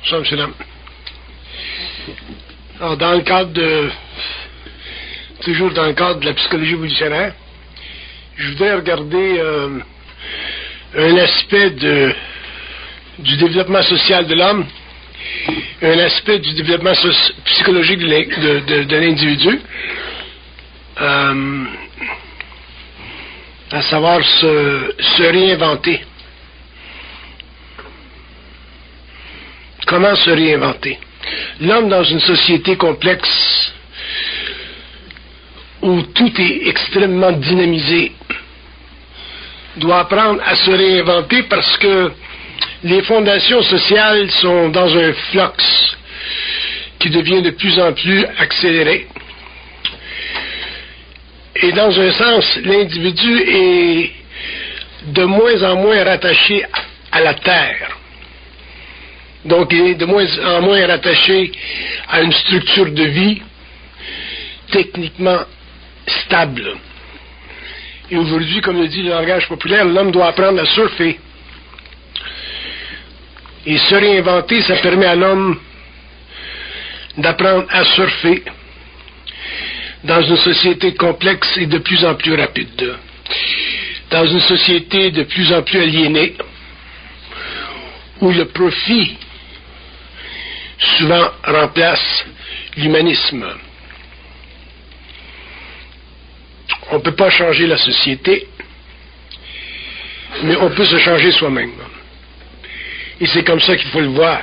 Bonsoir, monsieur Lam. Alors, dans le cadre toujours dans le cadre de la psychologie évolutionnaire, je voudrais regarder un aspect du développement social de l'homme, un aspect du développement psychologique de l'individu, à savoir se réinventer. Comment se réinventer? L'homme, dans une société complexe où tout est extrêmement dynamisé, doit apprendre à se réinventer parce que les fondations sociales sont dans un flux qui devient de plus en plus accéléré. Et dans un sens, l'individu est de moins en moins rattaché à la terre. Donc, il est de moins en moins rattaché à une structure de vie techniquement stable. Et aujourd'hui, comme le dit le langage populaire, l'homme doit apprendre à surfer. Et se réinventer, ça permet à l'homme d'apprendre à surfer dans une société complexe et de plus en plus rapide. Dans une société de plus en plus aliénée, où le profit souvent remplace l'humanisme. On ne peut pas changer la société, mais on peut se changer soi-même. Et c'est comme ça qu'il faut le voir.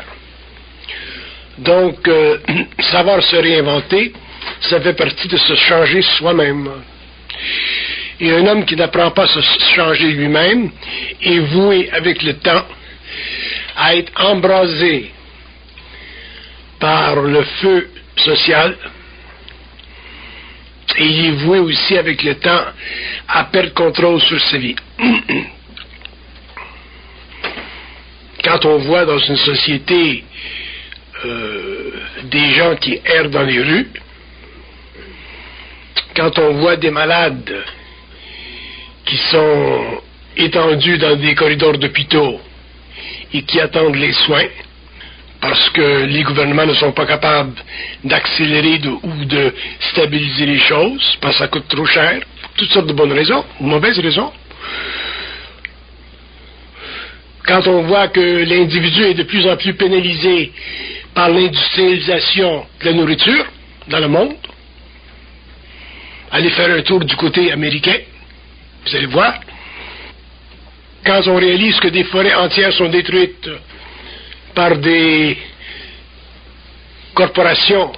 Donc, savoir se réinventer, ça fait partie de se changer soi-même. Et un homme qui n'apprend pas à se changer lui-même est voué avec le temps à être embrasé par le feu social, et il est voué aussi avec le temps à perdre contrôle sur sa vie. Quand on voit dans une société des gens qui errent dans les rues, quand on voit des malades qui sont étendus dans des corridors d'hôpitaux et qui attendent les soins, parce que les gouvernements ne sont pas capables d'accélérer ou de stabiliser les choses, parce que ça coûte trop cher, pour toutes sortes de bonnes raisons, ou mauvaises raisons. Quand on voit que l'individu est de plus en plus pénalisé par l'industrialisation de la nourriture dans le monde, allez faire un tour du côté américain, vous allez voir. Quand on réalise que des forêts entières sont détruites par des corporations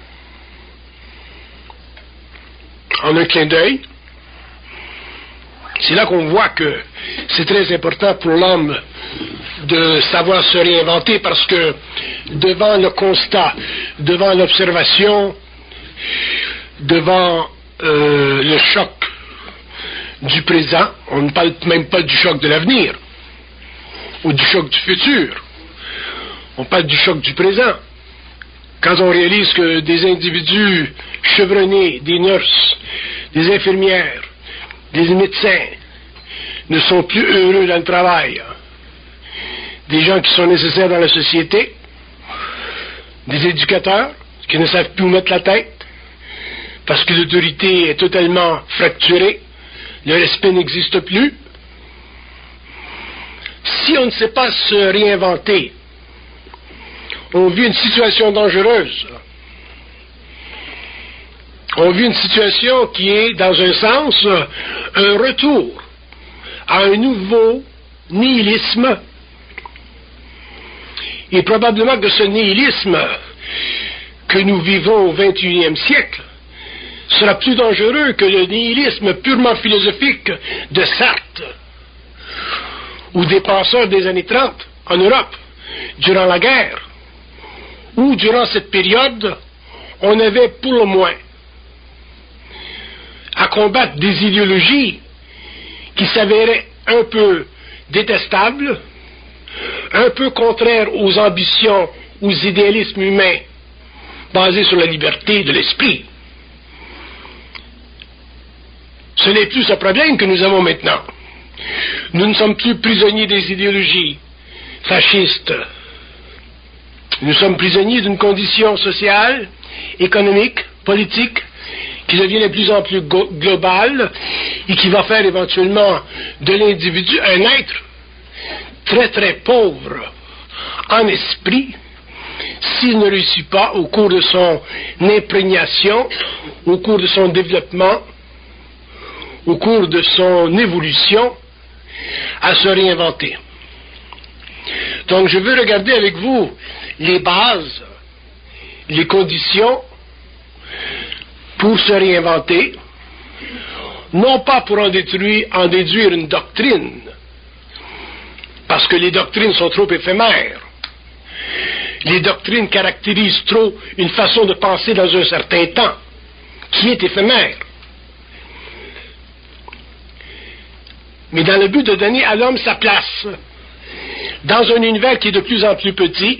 en un clin d'œil, c'est là qu'on voit que c'est très important pour l'homme de savoir se réinventer, parce que devant le constat, devant l'observation, devant le choc du présent, on ne parle même pas du choc de l'avenir ou du choc du futur, on parle du choc du présent. Quand on réalise que des individus chevronnés, des nurses, des infirmières, des médecins ne sont plus heureux dans le travail, des gens qui sont nécessaires dans la société, des éducateurs qui ne savent plus où mettre la tête parce que l'autorité est totalement fracturée, le respect n'existe plus. Si on ne sait pas se réinventer, on vit une situation dangereuse. On vit une situation qui est, dans un sens, un retour à un nouveau nihilisme. Et probablement que ce nihilisme que nous vivons au XXIe siècle sera plus dangereux que le nihilisme purement philosophique de Sartre ou des penseurs des années 30 en Europe, durant la guerre, où durant cette période, on avait pour le moins à combattre des idéologies qui s'avéraient un peu détestables, un peu contraires aux ambitions, aux idéalismes humains basés sur la liberté de l'esprit. Ce n'est plus ce problème que nous avons maintenant. Nous ne sommes plus prisonniers des idéologies fascistes, Nous sommes prisonniers d'une condition sociale, économique, politique, qui devient de plus en plus globale et qui va faire éventuellement de l'individu un être très très pauvre en esprit s'il ne réussit pas au cours de son imprégnation, au cours de son développement, au cours de son évolution, à se réinventer. Donc je veux regarder avec vous les bases, les conditions pour se réinventer, non pas pour en déduire une doctrine, parce que les doctrines sont trop éphémères. Les doctrines caractérisent trop une façon de penser dans un certain temps, qui est éphémère. Mais dans le but de donner à l'homme sa place, dans un univers qui est de plus en plus petit,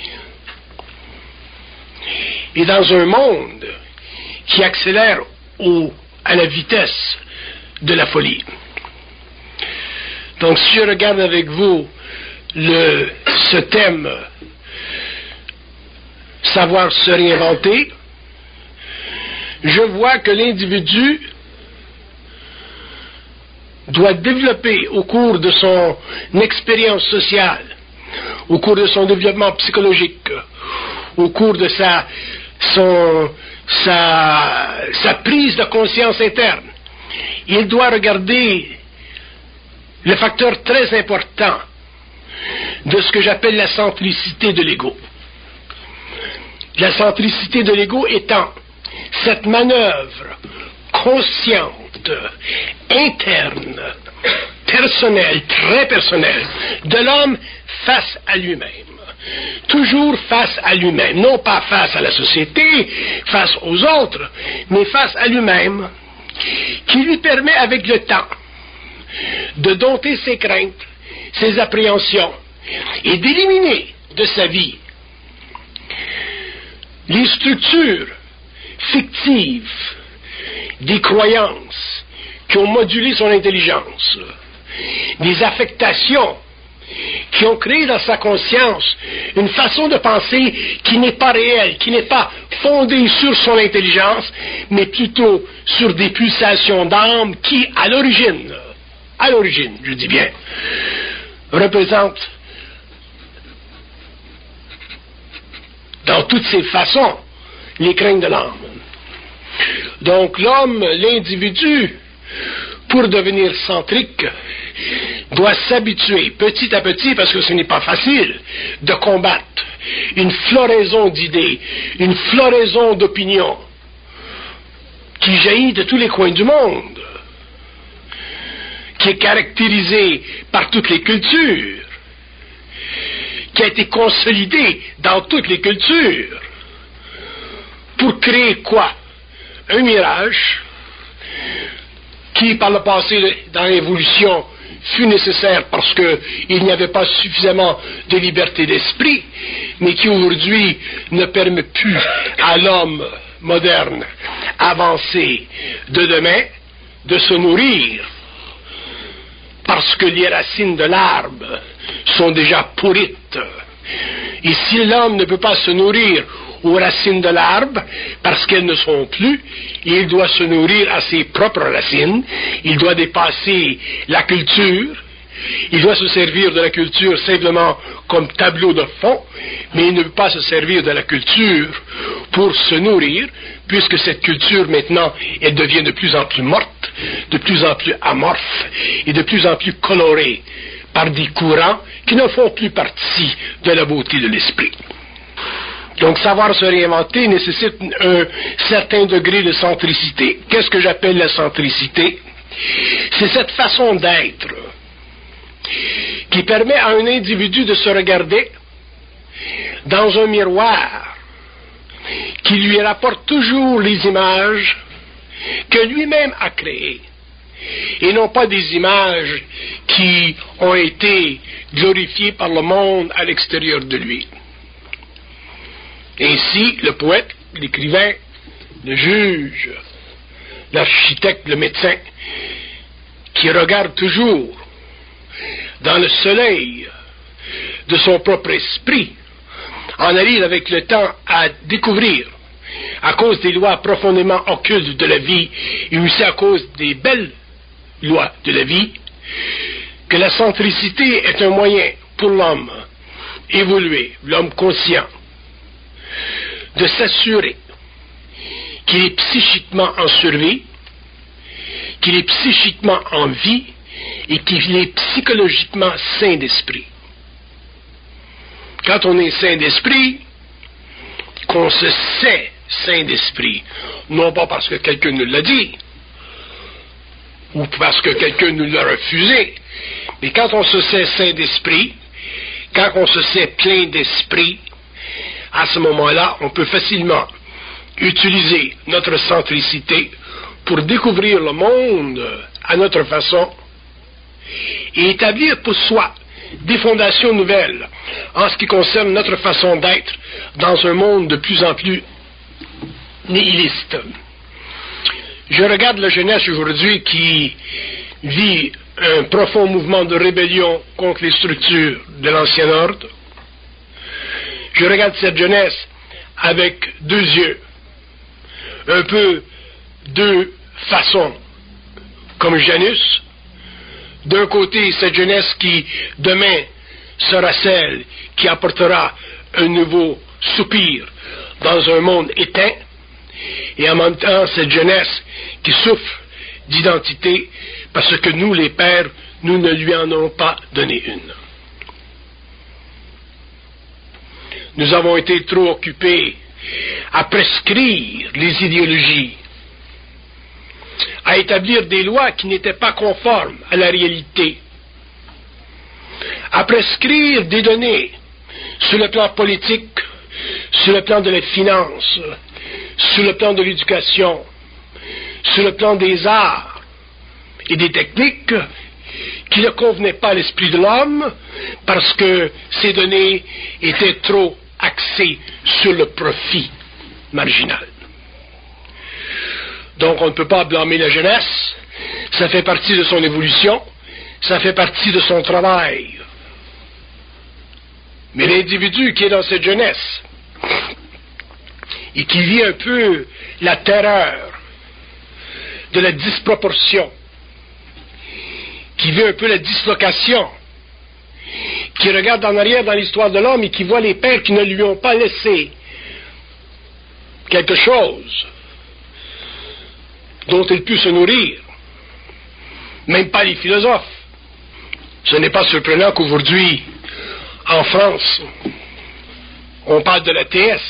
et dans un monde qui accélère à la vitesse de la folie. Donc si je regarde avec vous ce thème, savoir se réinventer, je vois que l'individu doit développer au cours de son expérience sociale, au cours de son développement psychologique, au cours de sa prise de conscience interne. Il doit regarder le facteur très important de ce que j'appelle la centricité de l'ego. La centricité de l'ego étant cette manœuvre consciente, interne, personnelle, très personnelle, de l'homme face à lui-même. Toujours face à lui-même, non pas face à la société, face aux autres, mais face à lui-même, qui lui permet avec le temps de dompter ses craintes, ses appréhensions, et d'éliminer de sa vie les structures fictives des croyances qui ont modulé son intelligence, des affectations qui ont créé dans sa conscience une façon de penser qui n'est pas réelle, qui n'est pas fondée sur son intelligence, mais plutôt sur des pulsations d'âme qui, à l'origine, je dis bien, représentent dans toutes ses façons les craintes de l'âme. Donc l'homme, l'individu, pour devenir centrique, doit s'habituer petit à petit, parce que ce n'est pas facile, de combattre une floraison d'idées, une floraison d'opinions qui jaillit de tous les coins du monde, qui est caractérisée par toutes les cultures, qui a été consolidée dans toutes les cultures, pour créer quoi? Un mirage qui, par le passé, dans l'évolution, fut nécessaire parce qu'il n'y avait pas suffisamment de liberté d'esprit, mais qui aujourd'hui ne permet plus à l'homme moderne avancé de demain de se nourrir, parce que les racines de l'arbre sont déjà pourrites. Et si l'homme ne peut pas se nourrir aux racines de l'arbre, parce qu'elles ne sont plus, il doit se nourrir à ses propres racines, il doit dépasser la culture, il doit se servir de la culture simplement comme tableau de fond, mais il ne peut pas se servir de la culture pour se nourrir, puisque cette culture maintenant, elle devient de plus en plus morte, de plus en plus amorphe et de plus en plus colorée par des courants qui ne font plus partie de la beauté de l'esprit. Donc, savoir se réinventer nécessite un certain degré de centricité. Qu'est-ce que j'appelle la centricité? C'est cette façon d'être qui permet à un individu de se regarder dans un miroir qui lui rapporte toujours les images que lui-même a créées, et non pas des images qui ont été glorifiées par le monde à l'extérieur de lui. Ainsi, le poète, l'écrivain, le juge, l'architecte, le médecin, qui regarde toujours dans le soleil de son propre esprit, en arrive avec le temps à découvrir, à cause des lois profondément occultes de la vie, et aussi à cause des belles lois de la vie, que la centricité est un moyen pour l'homme évolué, l'homme conscient, de s'assurer qu'il est psychiquement en survie, qu'il est psychiquement en vie et qu'il est psychologiquement sain d'esprit. Quand on est sain d'esprit, qu'on se sait sain d'esprit, non pas parce que quelqu'un nous l'a dit, ou parce que quelqu'un nous l'a refusé, mais quand on se sait sain d'esprit, quand on se sait plein d'esprit, à ce moment-là, on peut facilement utiliser notre centricité pour découvrir le monde à notre façon et établir pour soi des fondations nouvelles en ce qui concerne notre façon d'être dans un monde de plus en plus nihiliste. Je regarde la jeunesse aujourd'hui qui vit un profond mouvement de rébellion contre les structures de l'ancien ordre. Je regarde cette jeunesse avec deux yeux, un peu deux façons, comme Janus. D'un côté, cette jeunesse qui, demain, sera celle qui apportera un nouveau soupir dans un monde éteint, et en même temps, cette jeunesse qui souffre d'identité parce que nous, les pères, nous ne lui en avons pas donné une. Nous avons été trop occupés à prescrire les idéologies, à établir des lois qui n'étaient pas conformes à la réalité, à prescrire des données sur le plan politique, sur le plan de la finance, sur le plan de l'éducation, sur le plan des arts et des techniques qui ne convenaient pas à l'esprit de l'homme parce que ces données étaient trop axées sur le profit marginal. Donc on ne peut pas blâmer la jeunesse, ça fait partie de son évolution, ça fait partie de son travail. Mais l'individu qui est dans cette jeunesse et qui vit un peu la terreur de la disproportion, qui vit un peu la dislocation, qui regarde en arrière dans l'histoire de l'homme et qui voit les pères qui ne lui ont pas laissé quelque chose dont il peut se nourrir, même pas les philosophes. Ce n'est pas surprenant qu'aujourd'hui, en France, on parle de l'ATS,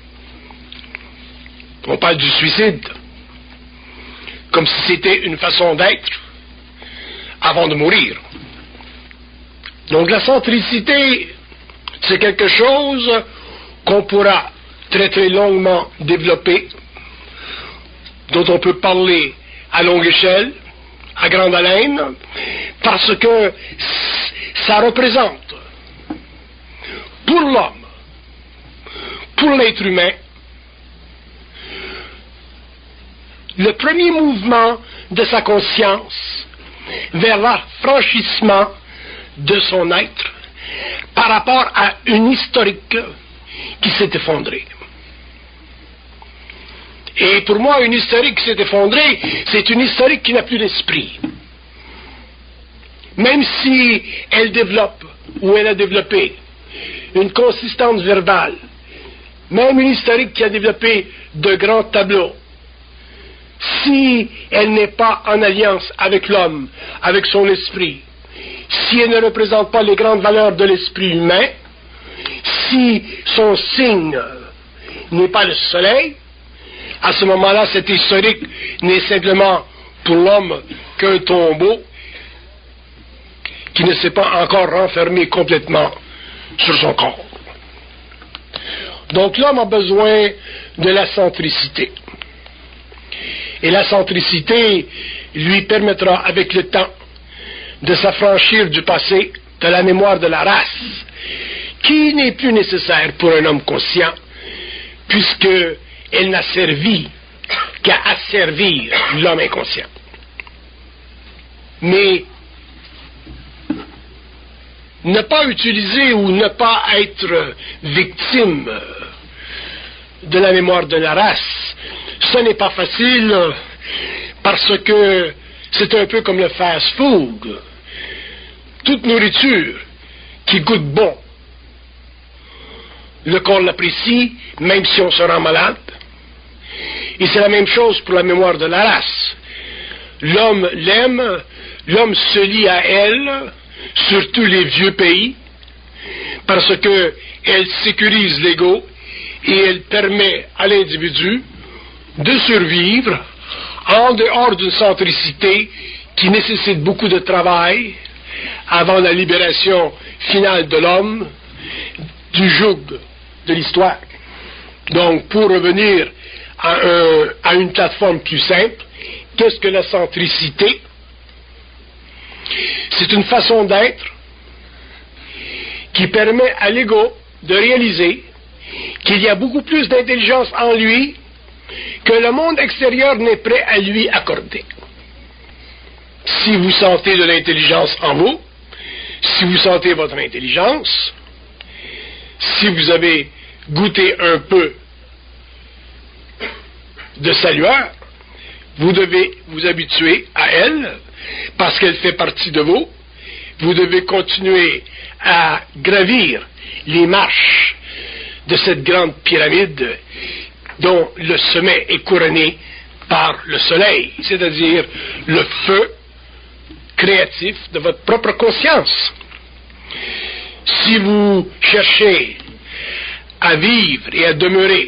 on parle du suicide, comme si c'était une façon d'être avant de mourir. Donc la centricité, c'est quelque chose qu'on pourra très très longuement développer, dont on peut parler à longue échelle, à grande haleine, parce que ça représente pour l'homme, pour l'être humain, le premier mouvement de sa conscience vers l'affranchissement de son être par rapport à une historique qui s'est effondrée. Et pour moi, une historique qui s'est effondrée, c'est une historique qui n'a plus d'esprit. Même si elle développe, ou elle a développé, une consistance verbale, même une historique qui a développé de grands tableaux, si elle n'est pas en alliance avec l'homme, avec son esprit, si elle ne représente pas les grandes valeurs de l'esprit humain, si son signe n'est pas le soleil, à ce moment-là, cette historique n'est simplement pour l'homme qu'un tombeau qui ne s'est pas encore renfermé complètement sur son corps. Donc l'homme a besoin de la centricité. Et la centricité lui permettra avec le temps de s'affranchir du passé, de la mémoire de la race, qui n'est plus nécessaire pour un homme conscient, puisque elle n'a servi qu'à asservir l'homme inconscient. Mais ne pas utiliser ou ne pas être victime de la mémoire de la race, ce n'est pas facile parce que c'est un peu comme le fast-food. Toute nourriture qui goûte bon, le corps l'apprécie, même si on se rend malade. Et c'est la même chose pour la mémoire de la race. L'homme l'aime, l'homme se lie à elle, surtout les vieux pays, parce qu'elle sécurise l'ego et elle permet à l'individu de survivre en dehors d'une centricité qui nécessite beaucoup de travail avant la libération finale de l'homme du joug de l'histoire. Donc, pour revenir à une plateforme plus simple, qu'est-ce que la centricité? C'est une façon d'être qui permet à l'ego de réaliser qu'il y a beaucoup plus d'intelligence en lui que le monde extérieur n'est prêt à lui accorder. Si vous sentez de l'intelligence en vous, si vous sentez votre intelligence, si vous avez goûté un peu de sa lueur, vous devez vous habituer à elle, parce qu'elle fait partie de vous. Vous devez continuer à gravir les marches de cette grande pyramide dont le sommet est couronné par le soleil, c'est-à-dire le feu créatif de votre propre conscience. Si vous cherchez à vivre et à demeurer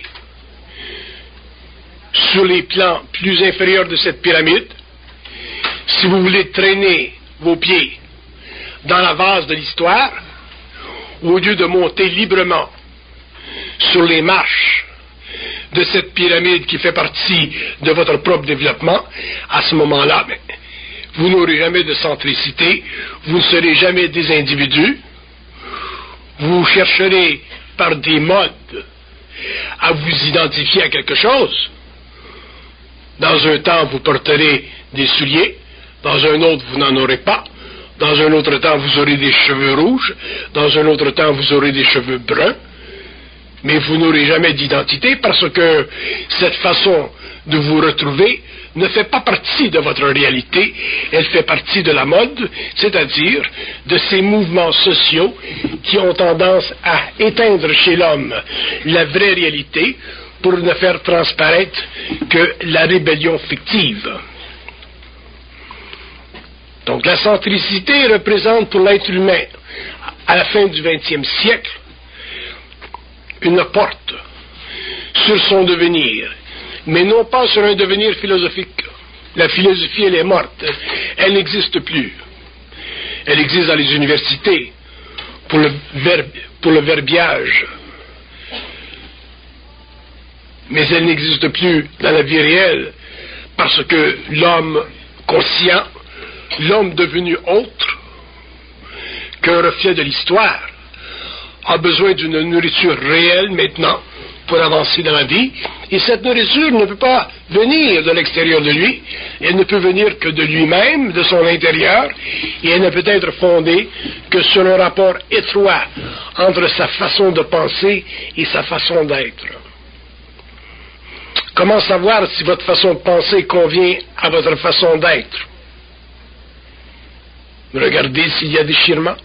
sur les plans plus inférieurs de cette pyramide, si vous voulez traîner vos pieds dans la vase de l'histoire, au lieu de monter librement sur les marches de cette pyramide qui fait partie de votre propre développement, à ce moment-là, vous n'aurez jamais de centricité, vous ne serez jamais des individus, vous chercherez par des modes à vous identifier à quelque chose. Dans un temps, vous porterez des souliers, dans un autre, vous n'en aurez pas, dans un autre temps, vous aurez des cheveux rouges, dans un autre temps, vous aurez des cheveux bruns, mais vous n'aurez jamais d'identité parce que cette façon de vous retrouver ne fait pas partie de votre réalité, elle fait partie de la mode, c'est-à-dire de ces mouvements sociaux qui ont tendance à éteindre chez l'homme la vraie réalité pour ne faire transparaître que la rébellion fictive. Donc la centricité représente pour l'être humain, à la fin du XXe siècle, une porte sur son devenir, mais non pas sur un devenir philosophique. La philosophie, elle est morte, elle n'existe plus. Elle existe dans les universités pour le verbiage, mais elle n'existe plus dans la vie réelle parce que l'homme conscient, l'homme devenu autre qu'un reflet de l'histoire, a besoin d'une nourriture réelle maintenant pour avancer dans la vie, et cette nourriture ne peut pas venir de l'extérieur de lui, elle ne peut venir que de lui-même, de son intérieur, et elle ne peut être fondée que sur un rapport étroit entre sa façon de penser et sa façon d'être. Comment savoir si votre façon de penser convient à votre façon d'être? Regardez s'il y a déchirement.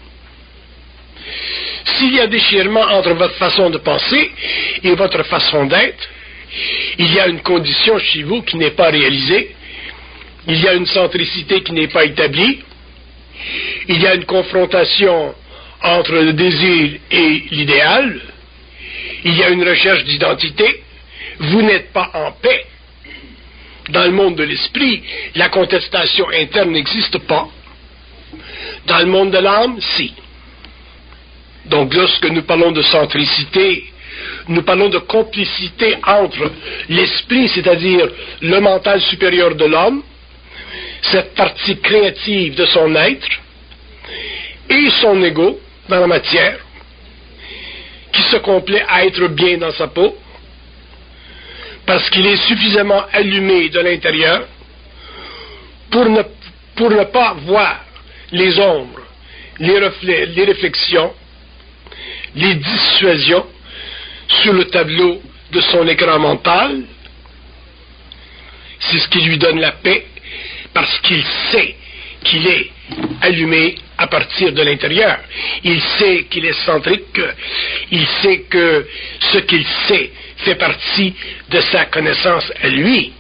S'il y a déchirement entre votre façon de penser et votre façon d'être, il y a une condition chez vous qui n'est pas réalisée, il y a une centricité qui n'est pas établie, il y a une confrontation entre le désir et l'idéal, il y a une recherche d'identité, vous n'êtes pas en paix. Dans le monde de l'esprit, la contestation interne n'existe pas. Dans le monde de l'âme, si. Donc lorsque nous parlons de centricité, nous parlons de complicité entre l'esprit, c'est-à-dire le mental supérieur de l'homme, cette partie créative de son être, et son ego dans la matière, qui se complaît à être bien dans sa peau, parce qu'il est suffisamment allumé de l'intérieur pour ne pas voir les ombres les réflexions, les dissuasions sur le tableau de son écran mental. C'est ce qui lui donne la paix, parce qu'il sait qu'il est allumé à partir de l'intérieur. Il sait qu'il est centrique, il sait que ce qu'il sait fait partie de sa connaissance à lui,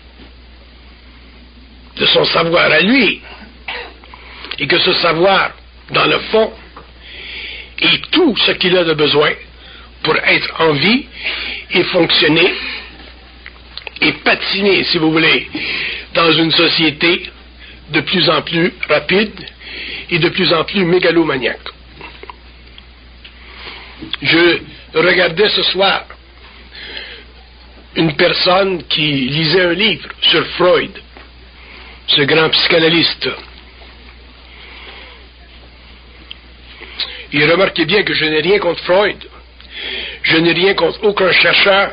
de son savoir à lui, et que ce savoir, dans le fond, est tout ce qu'il a de besoin pour être en vie et fonctionner et patiner, si vous voulez, dans une société de plus en plus rapide et de plus en plus mégalomaniaque. Je regardais ce soir une personne qui lisait un livre sur Freud, ce grand psychanalyste. Et remarquez bien que je n'ai rien contre Freud, je n'ai rien contre aucun chercheur,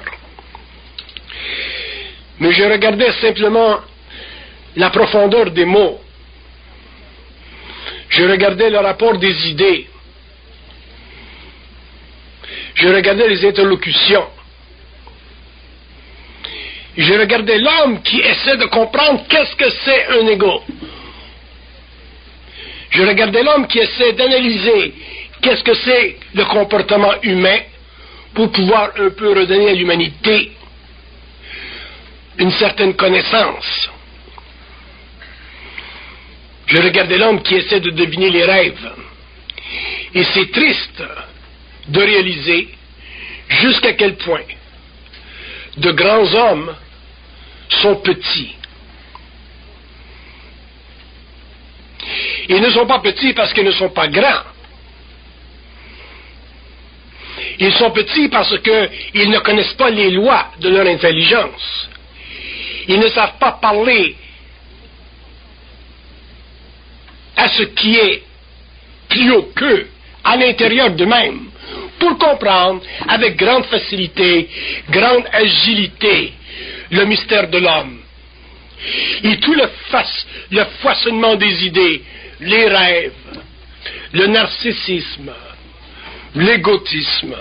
mais je regardais simplement la profondeur des mots. Je regardais le rapport des idées. Je regardais les interlocutions. Je regardais l'homme qui essaie de comprendre qu'est-ce que c'est un ego. Je regardais l'homme qui essaie d'analyser qu'est-ce que c'est le comportement humain pour pouvoir un peu redonner à l'humanité une certaine connaissance. Je regardais l'homme qui essaie de deviner les rêves. Et c'est triste de réaliser jusqu'à quel point de grands hommes sont petits. Ils ne sont pas petits parce qu'ils ne sont pas grands. Ils sont petits parce qu'ils ne connaissent pas les lois de leur intelligence. Ils ne savent pas parler à ce qui est plus haut qu'eux, à l'intérieur d'eux-mêmes, pour comprendre avec grande facilité, grande agilité, le mystère de l'homme. Et tout le foisonnement des idées, les rêves, le narcissisme, l'égotisme,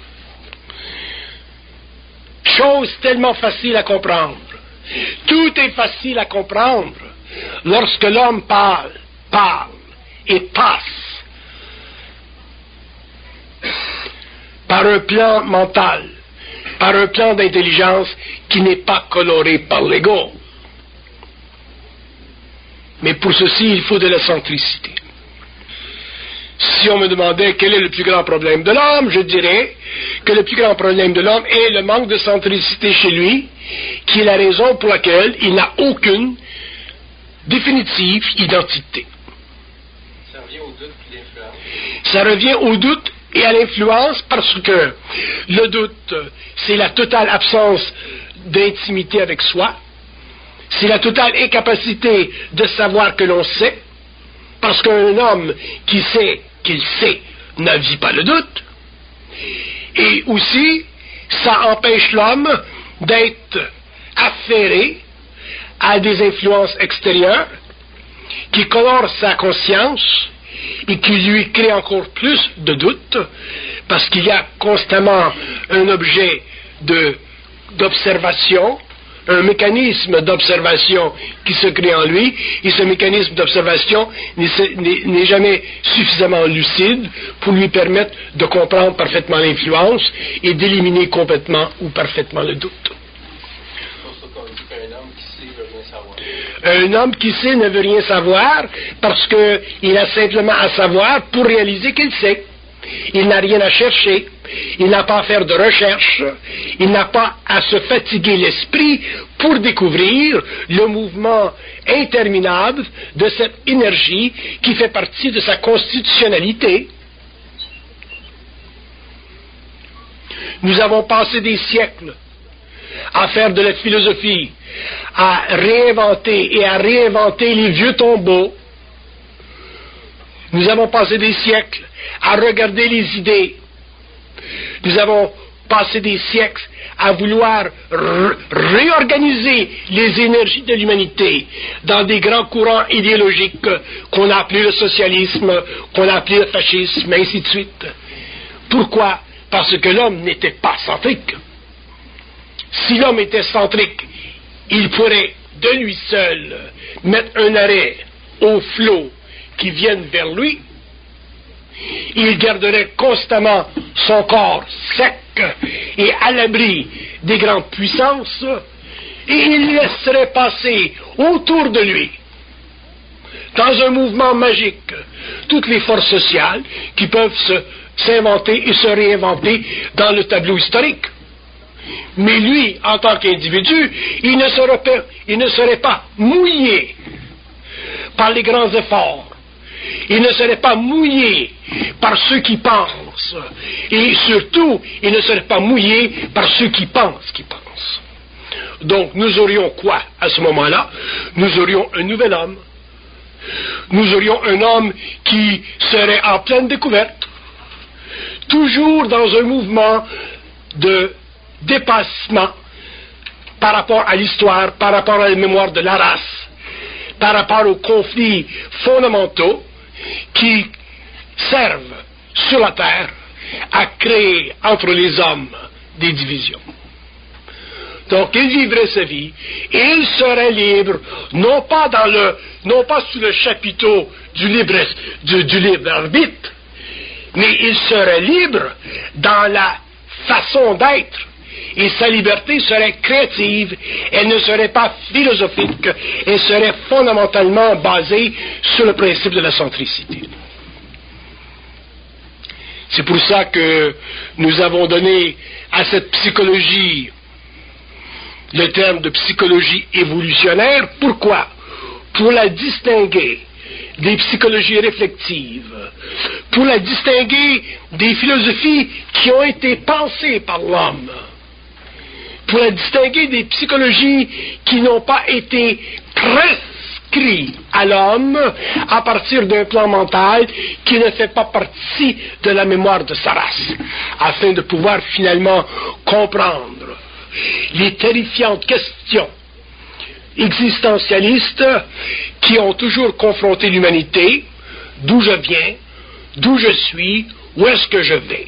chose tellement facile à comprendre. Tout est facile à comprendre lorsque l'homme parle et passe par un plan mental, par un plan d'intelligence qui n'est pas coloré par l'ego. Mais pour ceci, il faut de la centricité. Si on me demandait quel est le plus grand problème de l'homme, je dirais que le plus grand problème de l'homme est le manque de centricité chez lui, qui est la raison pour laquelle il n'a aucune définitive identité. Ça revient au doute et l'influence. Ça revient au doute et à l'influence parce que le doute, c'est la totale absence d'intimité avec soi, c'est la totale incapacité de savoir que l'on sait, parce qu'un homme qui sait qu'il sait ne vit pas le doute, et aussi ça empêche l'homme d'être affairé à des influences extérieures qui colorent sa conscience et qui lui créent encore plus de doutes, parce qu'il y a constamment un objet d'observation, un mécanisme d'observation qui se crée en lui, et ce mécanisme d'observation n'est jamais suffisamment lucide pour lui permettre de comprendre parfaitement l'influence et d'éliminer complètement ou parfaitement le doute. Un homme qui sait ne veut rien savoir parce qu'il a simplement à savoir pour réaliser qu'il sait. Il n'a rien à chercher, il n'a pas à faire de recherche, il n'a pas à se fatiguer l'esprit pour découvrir le mouvement interminable de cette énergie qui fait partie de sa constitutionnalité. Nous avons passé des siècles à faire de la philosophie, à réinventer et à réinventer les vieux tombeaux. Nous avons passé des siècles à regarder les idées. Nous avons passé des siècles à vouloir réorganiser les énergies de l'humanité dans des grands courants idéologiques qu'on a appelés le socialisme, qu'on a appelé le fascisme, et ainsi de suite. Pourquoi? Parce que l'homme n'était pas centrique. Si l'homme était centrique, il pourrait de lui seul mettre un arrêt aux flots qui viennent vers lui. Il garderait constamment son corps sec et à l'abri des grandes puissances, et il laisserait passer autour de lui, dans un mouvement magique, toutes les forces sociales qui peuvent s'inventer et se réinventer dans le tableau historique. Mais lui, en tant qu'individu, il ne serait pas mouillé par les grands efforts. Il ne serait pas mouillé par ceux qui pensent. Et surtout, il ne serait pas mouillé par ceux qui pensent qu'ils pensent. Donc, nous aurions quoi à ce moment-là? Nous aurions un nouvel homme. Nous aurions un homme qui serait en pleine découverte, toujours dans un mouvement de dépassement par rapport à l'histoire, par rapport à la mémoire de la race, par rapport aux conflits fondamentaux qui servent sur la terre à créer entre les hommes des divisions. Donc il vivrait sa vie et il serait libre, non pas sous le chapiteau du libre arbitre, mais il serait libre dans la façon d'être. Et sa liberté serait créative, elle ne serait pas philosophique, elle serait fondamentalement basée sur le principe de la centricité. C'est pour ça que nous avons donné à cette psychologie le terme de psychologie évolutionnaire. Pourquoi? Pour la distinguer des psychologies réflexives, pour la distinguer des philosophies qui ont été pensées par l'homme, pour la distinguer des psychologies qui n'ont pas été prescrites à l'homme à partir d'un plan mental qui ne fait pas partie de la mémoire de sa race, afin de pouvoir finalement comprendre les terrifiantes questions existentialistes qui ont toujours confronté l'humanité: d'où je viens, d'où je suis, où est-ce que je vais.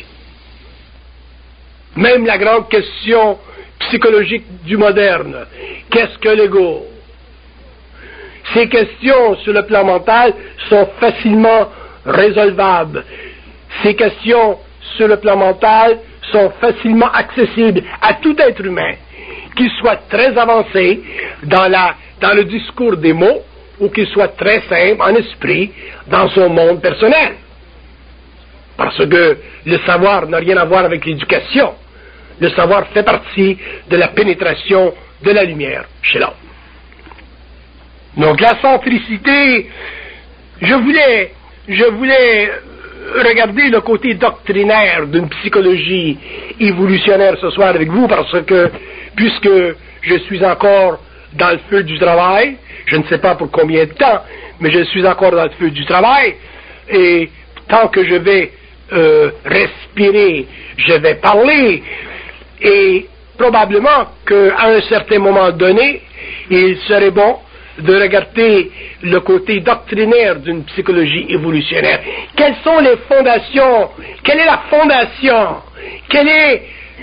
Même la grande question psychologique du moderne, qu'est-ce que l'ego? Ces questions sur le plan mental sont facilement résolvables. Ces questions sur le plan mental sont facilement accessibles à tout être humain, qu'il soit très avancé dans le discours des mots ou qu'il soit très simple en esprit dans son monde personnel. Parce que le savoir n'a rien à voir avec l'éducation. Le savoir fait partie de la pénétration de la lumière chez l'homme. Donc la centricité, je voulais regarder le côté doctrinaire d'une psychologie évolutionnaire ce soir avec vous, parce que, puisque je suis encore dans le feu du travail, je ne sais pas pour combien de temps, mais je suis encore dans le feu du travail, et tant que je vais respirer, je vais parler, et probablement qu'à un certain moment donné, il serait bon de regarder le côté doctrinaire d'une psychologie évolutionnaire. Quelles sont les fondations? Quelle est la fondation? Quel est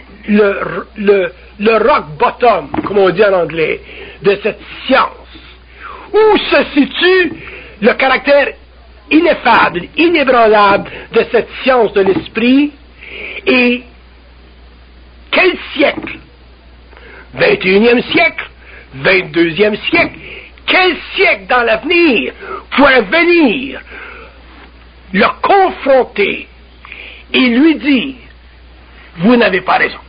le rock bottom, comme on dit en anglais, de cette science? Où se situe le caractère ineffable, inébranlable de cette science de l'esprit? Et quel siècle? 21e siècle? 22e siècle? Quel siècle dans l'avenir pourrait venir le confronter et lui dire: vous n'avez pas raison?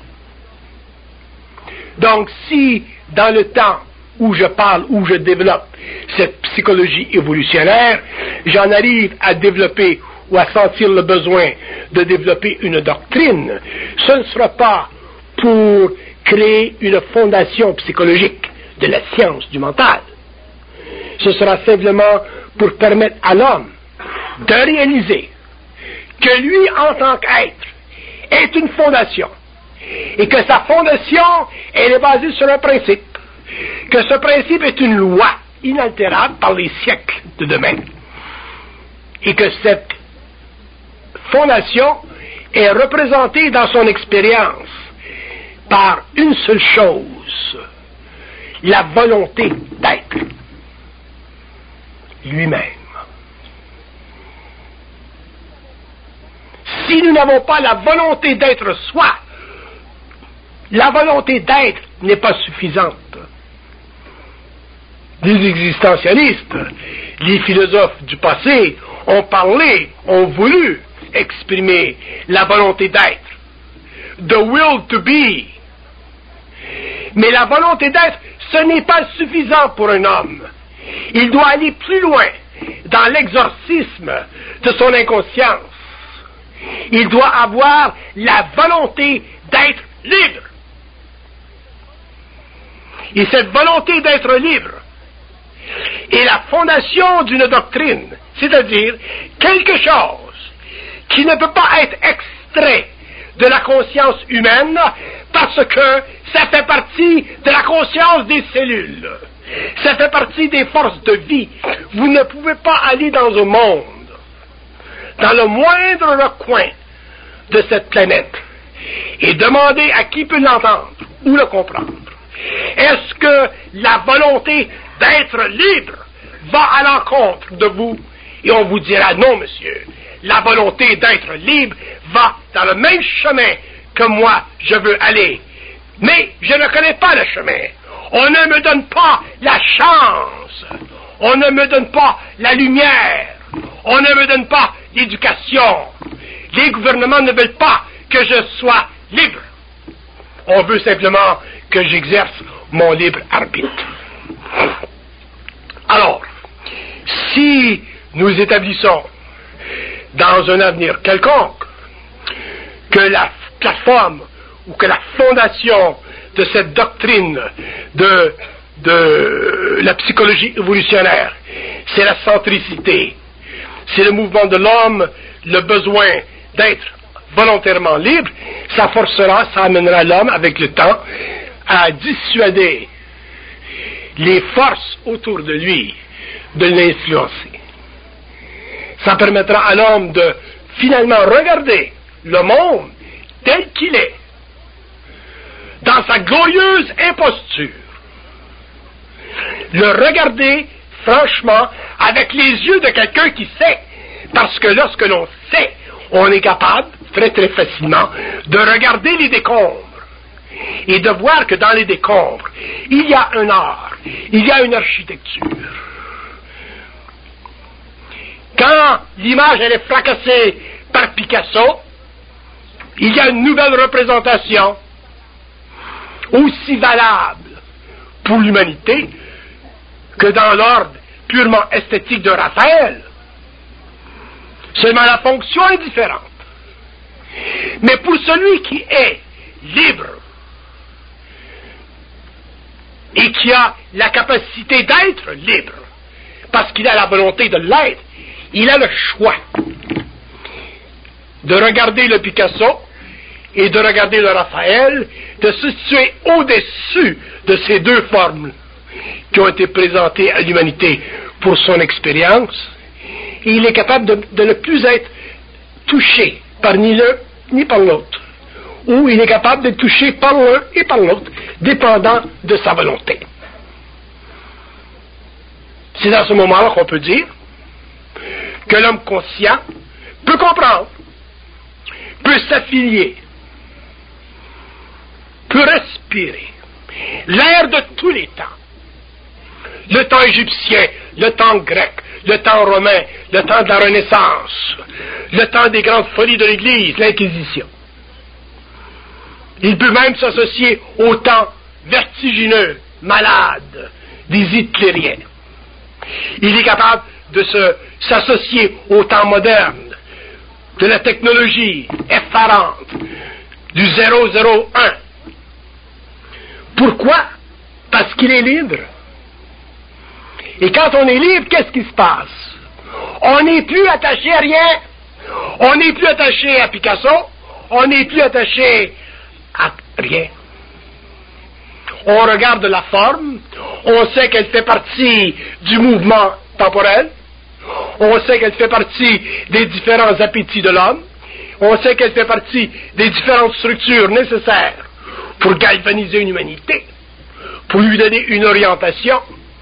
Donc, si dans le temps où je parle, où je développe cette psychologie évolutionnaire, j'en arrive à développer ou à sentir le besoin de développer une doctrine, ce ne sera pas pour créer une fondation psychologique de la science du mental. Ce sera simplement pour permettre à l'homme de réaliser que lui, en tant qu'être, est une fondation, et que sa fondation, elle est basée sur un principe, que ce principe est une loi inaltérable par les siècles de demain, et que cette fondation est représentée dans son expérience par une seule chose, la volonté d'être lui-même. Si nous n'avons pas la volonté d'être soi, la volonté d'être n'est pas suffisante. Les existentialistes, les philosophes du passé ont parlé, ont voulu exprimer la volonté d'être, the will to be. Mais la volonté d'être, ce n'est pas suffisant pour un homme. Il doit aller plus loin dans l'exorcisme de son inconscience. Il doit avoir la volonté d'être libre. Et cette volonté d'être libre est la fondation d'une doctrine, c'est-à-dire quelque chose qui ne peut pas être extrait de la conscience humaine parce que ça fait partie de la conscience des cellules. Ça fait partie des forces de vie. Vous ne pouvez pas aller dans un monde, dans le moindre recoin de cette planète, et demander à qui peut l'entendre ou le comprendre. Est-ce que la volonté d'être libre va à l'encontre de vous? Et on vous dira non, monsieur. La volonté d'être libre va dans le même chemin que moi je veux aller. Mais je ne connais pas le chemin. On ne me donne pas la chance. On ne me donne pas la lumière. On ne me donne pas l'éducation. Les gouvernements ne veulent pas que je sois libre. On veut simplement que j'exerce mon libre arbitre. Alors, si nous établissons dans un avenir quelconque que la plateforme ou que la fondation de cette doctrine de la psychologie évolutionnaire, c'est la centricité, c'est le mouvement de l'homme, le besoin d'être volontairement libre, ça forcera, ça amènera l'homme avec le temps à dissuader les forces autour de lui de l'influencer. Ça permettra à l'homme de finalement regarder le monde tel qu'il est, dans sa glorieuse imposture. Le regarder franchement avec les yeux de quelqu'un qui sait, parce que lorsque l'on sait, on est capable, très très facilement, de regarder les décombres et de voir que dans les décombres, il y a un art, il y a une architecture. Quand l'image elle est fracassée par Picasso, il y a une nouvelle représentation aussi valable pour l'humanité que dans l'ordre purement esthétique de Raphaël. Seulement la fonction est différente. Mais pour celui qui est libre et qui a la capacité d'être libre, parce qu'il a la volonté de l'être, il a le choix de regarder le Picasso et de regarder le Raphaël, de se situer au-dessus de ces deux formes qui ont été présentées à l'humanité pour son expérience, et il est capable de ne plus être touché par ni l'un ni par l'autre, ou il est capable d'être touché par l'un et par l'autre, dépendant de sa volonté. C'est dans ce moment-là qu'on peut dire que l'homme conscient peut comprendre, peut s'affilier, peut respirer l'air de tous les temps. Le temps égyptien, le temps grec, le temps romain, le temps de la Renaissance, le temps des grandes folies de l'Église, l'Inquisition. Il peut même s'associer au temps vertigineux, malade, des hitlériens. Il est capable de s'associer au temps moderne, de la technologie effarante, du 001. Pourquoi? Parce qu'il est libre. Et quand on est libre, qu'est-ce qui se passe? On n'est plus attaché à rien. On n'est plus attaché à Picasso. On n'est plus attaché à rien. On regarde la forme, on sait qu'elle fait partie du mouvement temporel, on sait qu'elle fait partie des différents appétits de l'homme, on sait qu'elle fait partie des différentes structures nécessaires pour galvaniser une humanité, pour lui donner une orientation.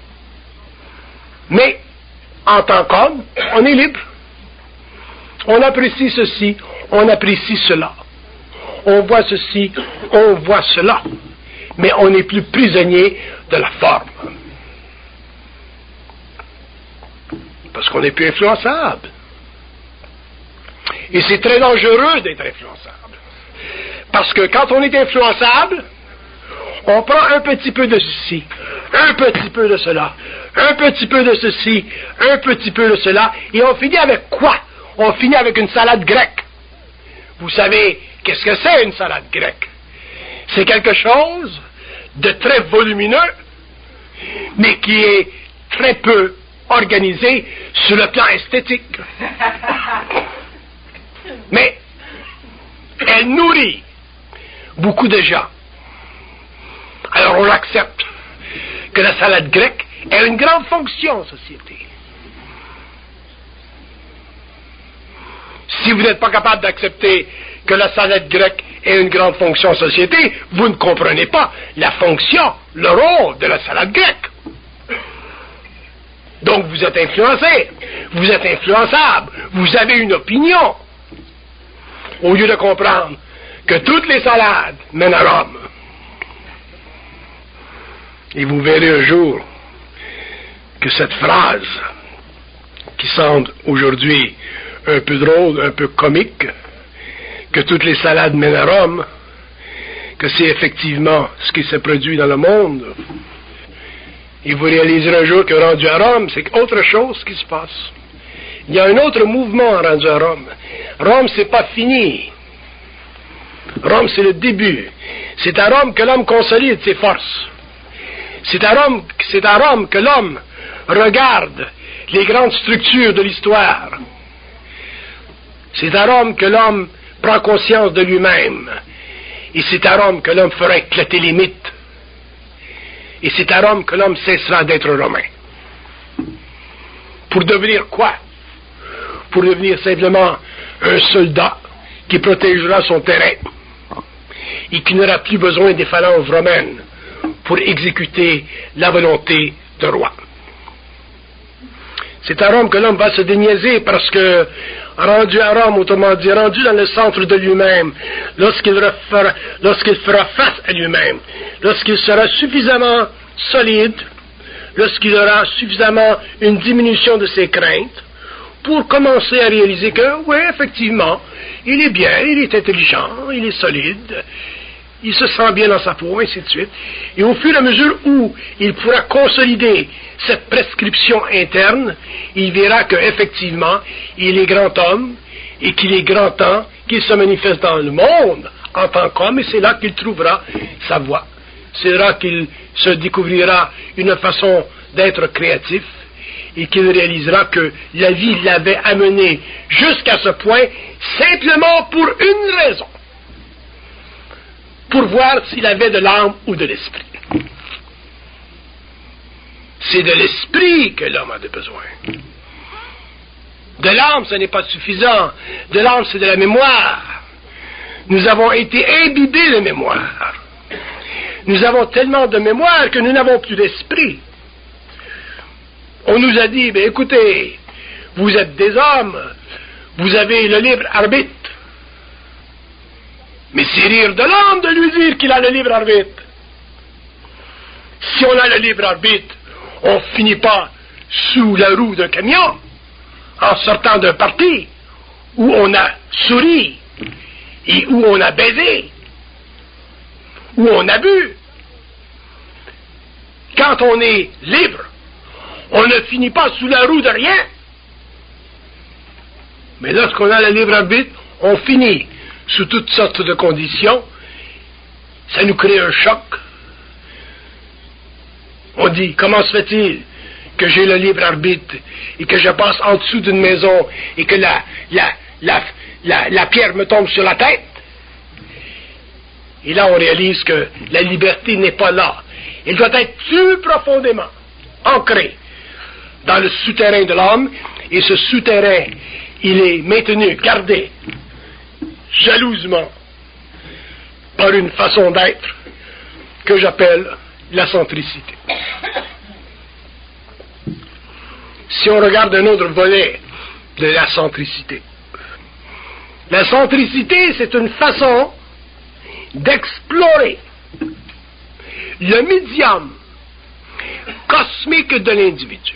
Mais, en tant qu'homme, on est libre. On apprécie ceci, on apprécie cela. On voit ceci, on voit cela. Mais on n'est plus prisonnier de la forme. Parce qu'on n'est plus influençable. Et c'est très dangereux d'être influençable. Parce que quand on est influençable, on prend un petit peu de ceci, un petit peu de cela, un petit peu de ceci, un petit peu de cela, et on finit avec quoi? On finit avec une salade grecque. Vous savez, qu'est-ce que c'est une salade grecque? C'est quelque chose de très volumineux, mais qui est très peu organisé sur le plan esthétique. Mais elle nourrit beaucoup de gens. Alors on accepte que la salade grecque ait une grande fonction en société. Si vous n'êtes pas capable d'accepter que la salade grecque ait une grande fonction en société, vous ne comprenez pas la fonction, le rôle de la salade grecque. Donc vous êtes influencé, vous êtes influençable, vous avez une opinion, au lieu de comprendre que toutes les salades mènent à Rome. Et vous verrez un jour que cette phrase, qui semble aujourd'hui un peu drôle, un peu comique, que toutes les salades mènent à Rome, que c'est effectivement ce qui se produit dans le monde. Et vous réaliserez un jour que rendu à Rome, c'est autre chose qui se passe. Il y a un autre mouvement rendu à Rome. Rome, c'est pas fini. Rome, c'est le début. C'est à Rome que l'homme consolide ses forces. C'est à Rome que l'homme regarde les grandes structures de l'histoire. C'est à Rome que l'homme prend conscience de lui-même. Et c'est à Rome que l'homme fera éclater les mythes. Et c'est à Rome que l'homme cessera d'être romain. Pour devenir quoi? Pour devenir simplement un soldat qui protégera son terrain et qui n'aura plus besoin des phalanges romaines pour exécuter la volonté de roi. C'est à Rome que l'homme va se déniaiser parce que, rendu à Rome, autrement dit, rendu dans le centre de lui-même, lorsqu'il fera face à lui-même, lorsqu'il sera suffisamment solide, lorsqu'il aura suffisamment une diminution de ses craintes, pour commencer à réaliser que, oui, effectivement, il est bien, il est intelligent, il est solide, il se sent bien dans sa peau, ainsi de suite. Et au fur et à mesure où il pourra consolider cette prescription interne, il verra qu'effectivement, il est grand homme et qu'il est grand temps qu'il se manifeste dans le monde en tant qu'homme, et c'est là qu'il trouvera sa voie. C'est là qu'il se découvrira une façon d'être créatif et qu'il réalisera que la vie l'avait amené jusqu'à ce point simplement pour une raison. Pour voir s'il avait de l'âme ou de l'esprit. C'est de l'esprit que l'homme a besoin. De l'âme, ce n'est pas suffisant. De l'âme, c'est de la mémoire. Nous avons été imbibés de mémoire. Nous avons tellement de mémoire que nous n'avons plus d'esprit. On nous a dit, ben écoutez, vous êtes des hommes, vous avez le libre arbitre. Mais c'est rire de l'homme de lui dire qu'il a le libre arbitre. Si on a le libre arbitre, on ne finit pas sous la roue d'un camion en sortant d'un parti où on a souri et où on a baisé, où on a bu. Quand on est libre, on ne finit pas sous la roue de rien. Mais lorsqu'on a le libre arbitre, on finit sous toutes sortes de conditions. Ça nous crée un choc. On dit, comment se fait-il que j'ai le libre arbitre et que je passe en dessous d'une maison et que la pierre me tombe sur la tête? Et là, on réalise que la liberté n'est pas là. Elle doit être plus profondément ancrée dans le souterrain de l'homme. Et ce souterrain, il est maintenu, gardé, jalousement, par une façon d'être que j'appelle la centricité. Si on regarde un autre volet de la centricité, c'est une façon d'explorer le médium cosmique de l'individu.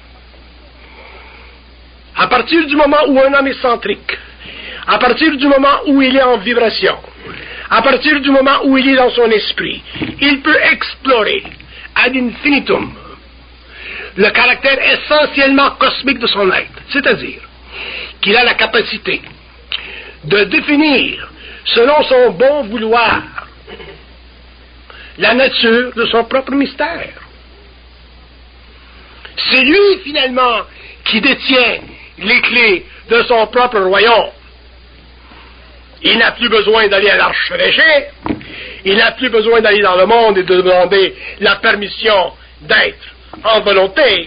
À partir du moment où un homme est centrique, à partir du moment où il est en vibration, à partir du moment où il est dans son esprit, il peut explorer ad infinitum le caractère essentiellement cosmique de son être, c'est-à-dire qu'il a la capacité de définir, selon son bon vouloir, la nature de son propre mystère. C'est lui, finalement, qui détient les clés de son propre royaume. Il n'a plus besoin d'aller à l'archevêché, il n'a plus besoin d'aller dans le monde et de demander la permission d'être en volonté.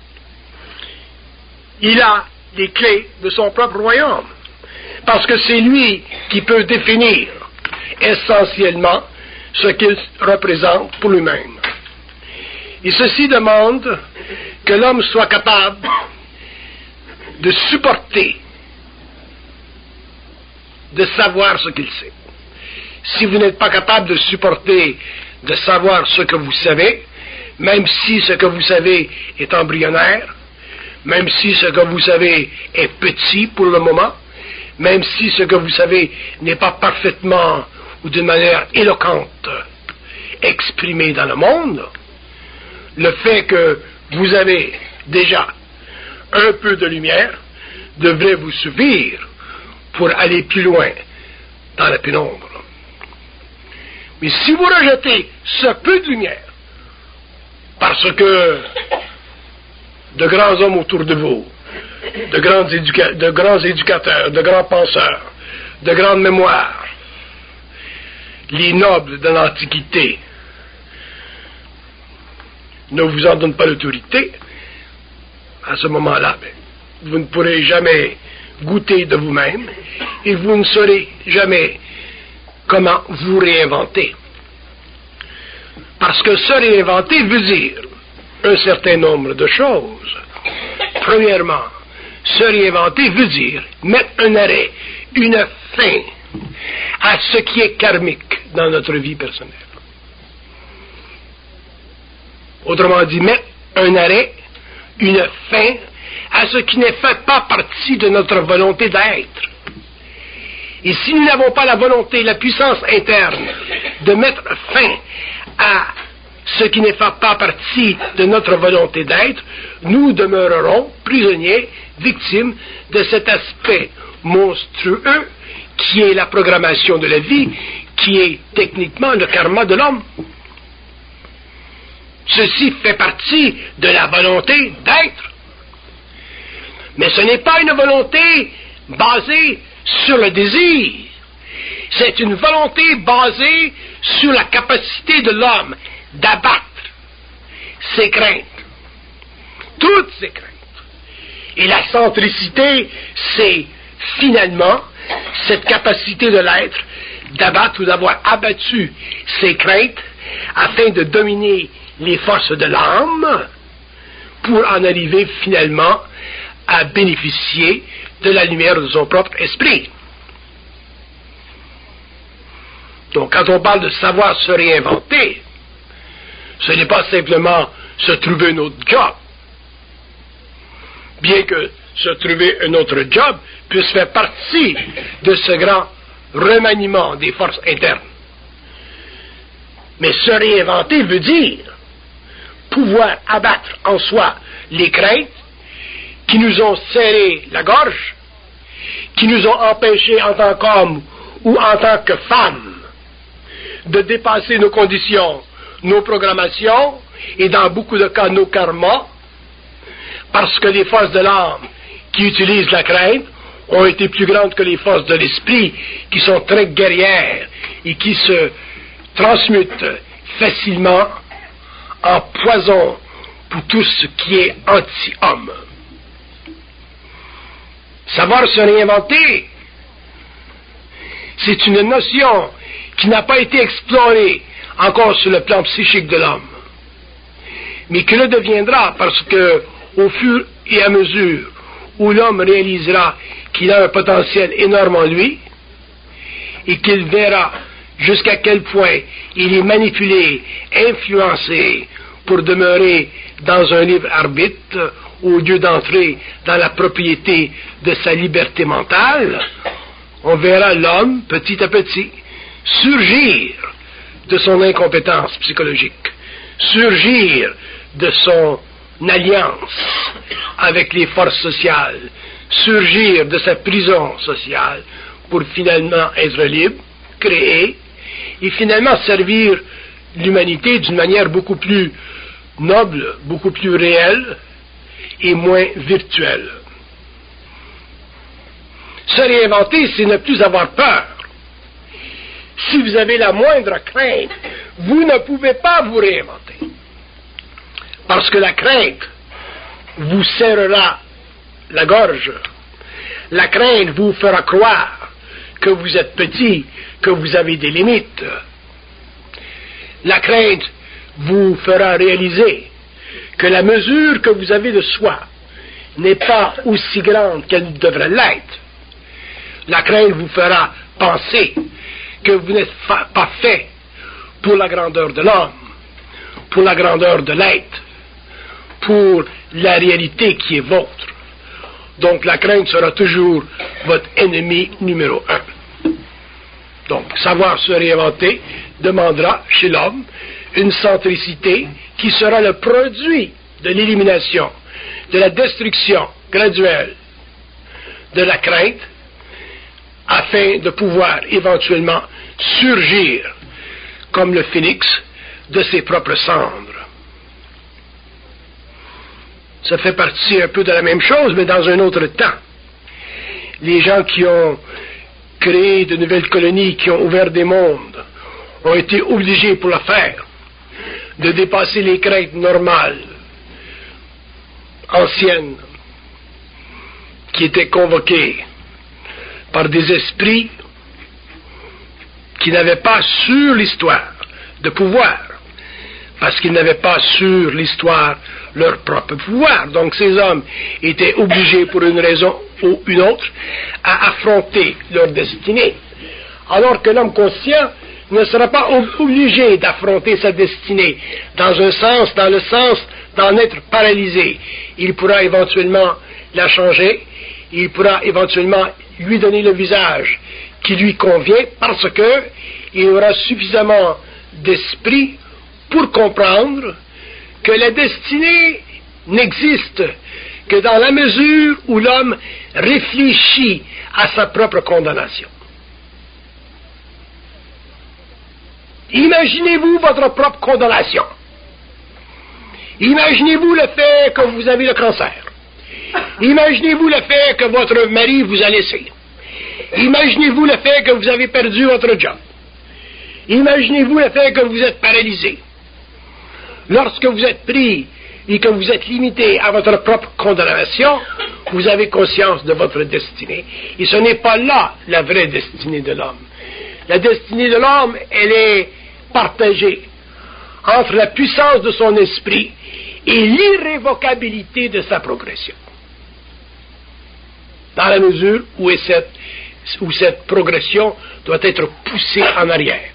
Il a les clés de son propre royaume, parce que c'est lui qui peut définir essentiellement ce qu'il représente pour lui-même. Et ceci demande que l'homme soit capable de supporter, de savoir ce qu'il sait. Si vous n'êtes pas capable de supporter, de savoir ce que vous savez, même si ce que vous savez est embryonnaire, même si ce que vous savez est petit pour le moment, même si ce que vous savez n'est pas parfaitement ou d'une manière éloquente exprimé dans le monde, le fait que vous avez déjà un peu de lumière devrait vous suffire pour aller plus loin dans la pénombre. Mais si vous rejetez ce peu de lumière, parce que de grands hommes autour de vous, de grands éducateurs, de grands penseurs, de grandes mémoires, les nobles de l'Antiquité ne vous en donnent pas l'autorité, à ce moment-là, vous ne pourrez jamais goûter de vous-même et vous ne saurez jamais comment vous réinventer. Parce que se réinventer veut dire un certain nombre de choses. Premièrement, se réinventer veut dire mettre un arrêt, une fin à ce qui est karmique dans notre vie personnelle. Autrement dit, mettre un arrêt, une fin à ce qui ne fait pas partie de notre volonté d'être. Et si nous n'avons pas la volonté, la puissance interne de mettre fin à ce qui ne fait pas partie de notre volonté d'être, nous demeurerons prisonniers, victimes de cet aspect monstrueux qui est la programmation de la vie, qui est techniquement le karma de l'homme. Ceci fait partie de la volonté d'être. Mais ce n'est pas une volonté basée sur le désir. C'est une volonté basée sur la capacité de l'homme d'abattre ses craintes. Toutes ses craintes. Et la centricité, c'est finalement cette capacité de l'être d'abattre ou d'avoir abattu ses craintes afin de dominer les forces de l'âme pour en arriver finalement à bénéficier de la lumière de son propre esprit. Donc, quand on parle de savoir se réinventer, ce n'est pas simplement se trouver un autre job. Bien que se trouver un autre job puisse faire partie de ce grand remaniement des forces internes. Mais se réinventer veut dire pouvoir abattre en soi les craintes qui nous ont serré la gorge, qui nous ont empêchés en tant qu'hommes ou en tant que femmes de dépasser nos conditions, nos programmations et dans beaucoup de cas nos karmas, parce que les forces de l'âme qui utilisent la crainte ont été plus grandes que les forces de l'esprit qui sont très guerrières et qui se transmute facilement en poison pour tout ce qui est anti-homme. Savoir se réinventer, c'est une notion qui n'a pas été explorée encore sur le plan psychique de l'homme, mais qui le deviendra parce que, au fur et à mesure où l'homme réalisera qu'il a un potentiel énorme en lui et qu'il verra jusqu'à quel point il est manipulé, influencé pour demeurer dans un libre arbitre au lieu d'entrer dans la propriété de sa liberté mentale, on verra l'homme, petit à petit, surgir de son incompétence psychologique, surgir de son alliance avec les forces sociales, surgir de sa prison sociale pour finalement être libre, créer et finalement servir l'humanité d'une manière beaucoup plus noble, beaucoup plus réelle et moins virtuelle. Se réinventer, c'est ne plus avoir peur. Si vous avez la moindre crainte, vous ne pouvez pas vous réinventer. Parce que la crainte vous serrera la gorge. La crainte vous fera croire que vous êtes petit, que vous avez des limites. La crainte vous fera réaliser que la mesure que vous avez de soi n'est pas aussi grande qu'elle devrait l'être. La crainte vous fera penser que vous n'êtes pas fait pour la grandeur de l'homme, pour la grandeur de l'être, pour la réalité qui est vôtre. Donc la crainte sera toujours votre ennemi numéro un. Donc savoir se réinventer demandera chez l'homme une centricité qui sera le produit de l'élimination, de la destruction graduelle de la crainte, afin de pouvoir éventuellement surgir comme le phénix de ses propres cendres. Ça fait partie un peu de la même chose, mais dans un autre temps. Les gens qui ont créé de nouvelles colonies, qui ont ouvert des mondes, ont été obligés pour le faire de dépasser les craintes normales, anciennes, qui étaient convoquées par des esprits qui n'avaient pas sur l'histoire de pouvoir, parce qu'ils n'avaient pas sur l'histoire leur propre pouvoir. Donc ces hommes étaient obligés, pour une raison ou une autre, à affronter leur destinée. Alors que l'homme conscient ne sera pas obligé d'affronter sa destinée, dans un sens, dans le sens d'en être paralysé. Il pourra éventuellement la changer, il pourra éventuellement lui donner le visage qui lui convient, parce que il aura suffisamment d'esprit pour comprendre que la destinée n'existe que dans la mesure où l'homme réfléchit à sa propre condamnation. Imaginez-vous votre propre condamnation. Imaginez-vous le fait que vous avez le cancer. Imaginez-vous le fait que votre mari vous a laissé. Imaginez-vous le fait que vous avez perdu votre job. Imaginez-vous le fait que vous êtes paralysé. Lorsque vous êtes pris et que vous êtes limité à votre propre condamnation, vous avez conscience de votre destinée. Et ce n'est pas là la vraie destinée de l'homme. La destinée de l'homme, elle est partagée entre la puissance de son esprit et l'irrévocabilité de sa progression. Dans la mesure où cette progression doit être poussée en arrière.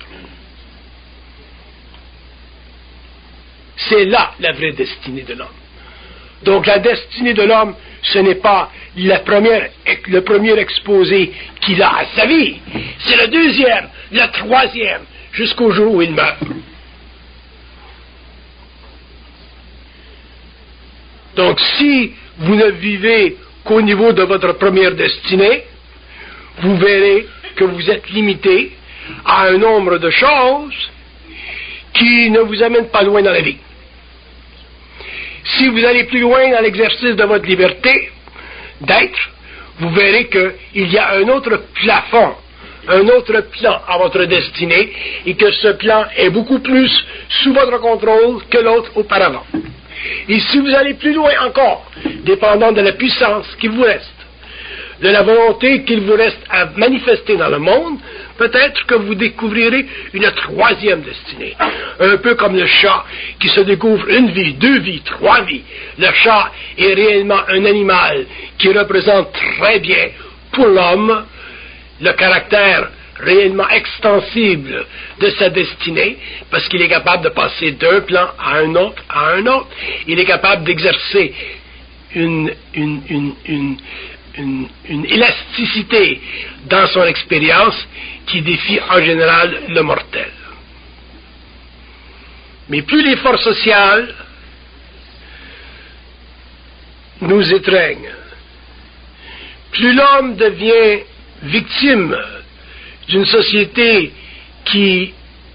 C'est là la vraie destinée de l'homme. Donc la destinée de l'homme, ce n'est pas le premier exposé qu'il a à sa vie. C'est le deuxième, le troisième, jusqu'au jour où il meurt. Donc si vous ne vivez qu'au niveau de votre première destinée, vous verrez que vous êtes limité à un nombre de choses qui ne vous amènent pas loin dans la vie. Si vous allez plus loin dans l'exercice de votre liberté d'être, vous verrez qu'il y a un autre plafond un autre plan à votre destinée et que ce plan est beaucoup plus sous votre contrôle que l'autre auparavant. Et si vous allez plus loin encore, dépendant de la puissance qui vous reste, de la volonté qu'il vous reste à manifester dans le monde, peut-être que vous découvrirez une troisième destinée. Un peu comme le chat qui se découvre une vie, 2 vies, 3 vies. Le chat est réellement un animal qui représente très bien pour l'homme le caractère réellement extensible de sa destinée, parce qu'il est capable de passer d'un plan à un autre, à un autre. Il est capable d'exercer une élasticité dans son expérience qui défie en général le mortel. Mais plus les forces sociales nous étreignent, plus l'homme devient victime d'une société qui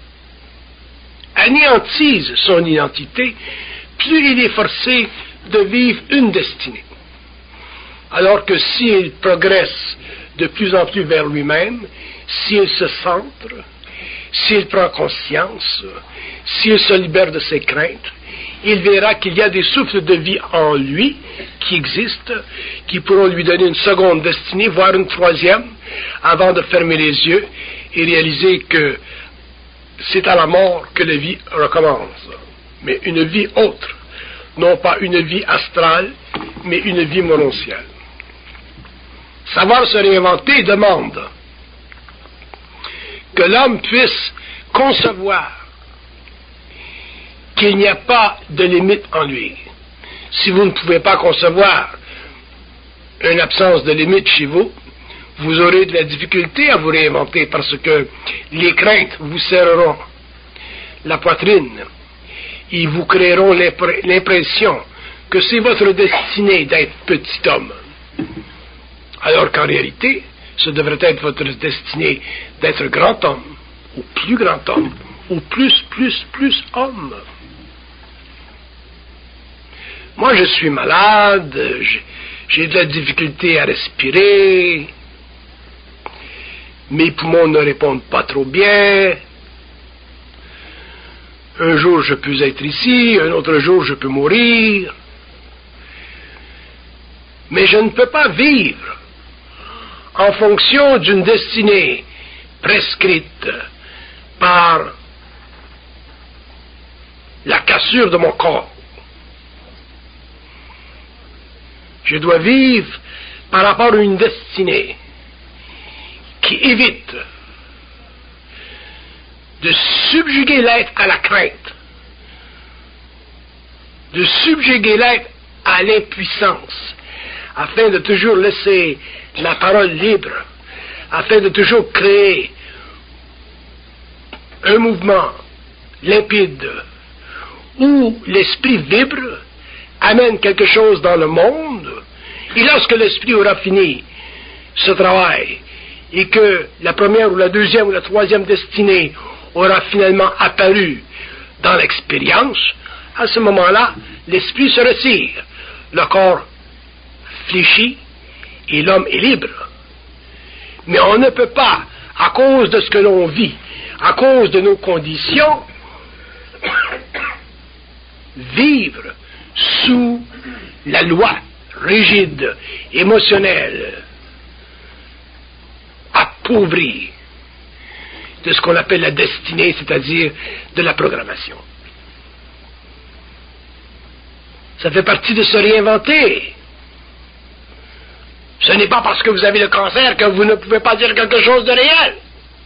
anéantise son identité, plus il est forcé de vivre une destinée. Alors que s'il progresse de plus en plus vers lui-même, s'il se centre, s'il prend conscience, s'il se libère de ses craintes, il verra qu'il y a des souffles de vie en lui qui existent, qui pourront lui donner une seconde destinée, voire une troisième, avant de fermer les yeux et réaliser que c'est à la mort que la vie recommence. Mais une vie autre, non pas une vie astrale, mais une vie morontielle. Savoir se réinventer demande que l'homme puisse concevoir qu'il n'y a pas de limite en lui. Si vous ne pouvez pas concevoir une absence de limite chez vous, vous aurez de la difficulté à vous réinventer parce que les craintes vous serreront la poitrine. Ils vous créeront l'impression que c'est votre destinée d'être petit homme. Alors qu'en réalité, ce devrait être votre destinée d'être grand homme, ou plus grand homme, ou plus homme. Moi, je suis malade, j'ai de la difficulté à respirer, mes poumons ne répondent pas trop bien. Un jour, je peux être ici, un autre jour, je peux mourir. Mais je ne peux pas vivre en fonction d'une destinée prescrite par la cassure de mon corps. Je dois vivre par rapport à une destinée qui évite de subjuguer l'être à la crainte, de subjuguer l'être à l'impuissance, afin de toujours laisser la parole libre, afin de toujours créer un mouvement limpide où l'esprit vibre, amène quelque chose dans le monde, et lorsque l'esprit aura fini ce travail, et que la première ou la deuxième ou la troisième destinée aura finalement apparu dans l'expérience, à ce moment-là, l'esprit se retire, le corps fléchit, et l'homme est libre. Mais on ne peut pas, à cause de ce que l'on vit, à cause de nos conditions, vivre sous la loi rigide, émotionnelle, appauvrie de ce qu'on appelle la destinée, c'est-à-dire de la programmation. Ça fait partie de se réinventer. Ce n'est pas parce que vous avez le cancer que vous ne pouvez pas dire quelque chose de réel.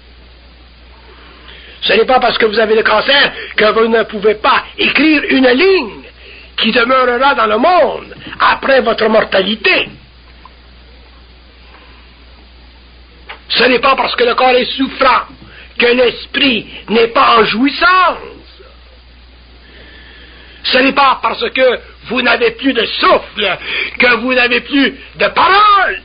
Ce n'est pas parce que vous avez le cancer que vous ne pouvez pas écrire une ligne qui demeurera dans le monde après votre mortalité. Ce n'est pas parce que le corps est souffrant que l'esprit n'est pas en jouissance. Ce n'est pas parce que vous n'avez plus de souffle que vous n'avez plus de parole.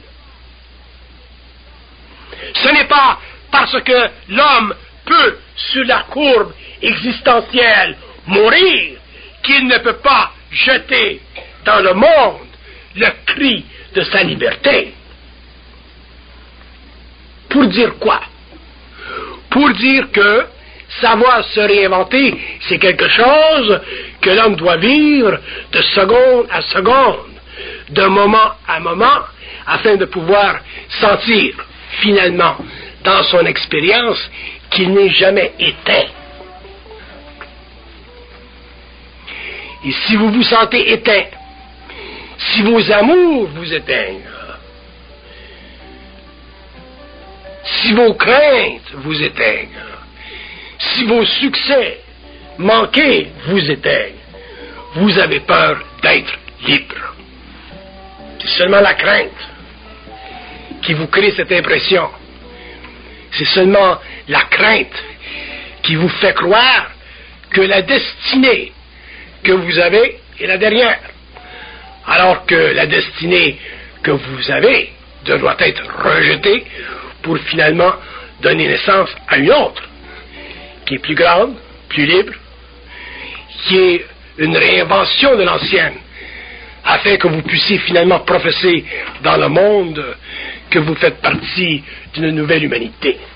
Ce n'est pas parce que l'homme peut, sur la courbe existentielle, mourir qu'il ne peut pas jeter dans le monde le cri de sa liberté. Pour dire quoi? pour dire que savoir se réinventer, c'est quelque chose que l'homme doit vivre de seconde à seconde, de moment à moment, afin de pouvoir sentir, finalement, dans son expérience, qu'il n'est jamais éteint. Et si vous vous sentez éteint, si vos amours vous éteignent, si vos craintes vous éteignent, si vos succès manqués vous éteignent, vous avez peur d'être libre. C'est seulement la crainte qui vous crée cette impression. C'est seulement la crainte qui vous fait croire que la destinée que vous avez est la dernière, alors que la destinée que vous avez doit être rejetée pour finalement donner naissance à une autre, qui est plus grande, plus libre, qui est une réinvention de l'ancienne, afin que vous puissiez finalement professer dans le monde que vous faites partie d'une nouvelle humanité.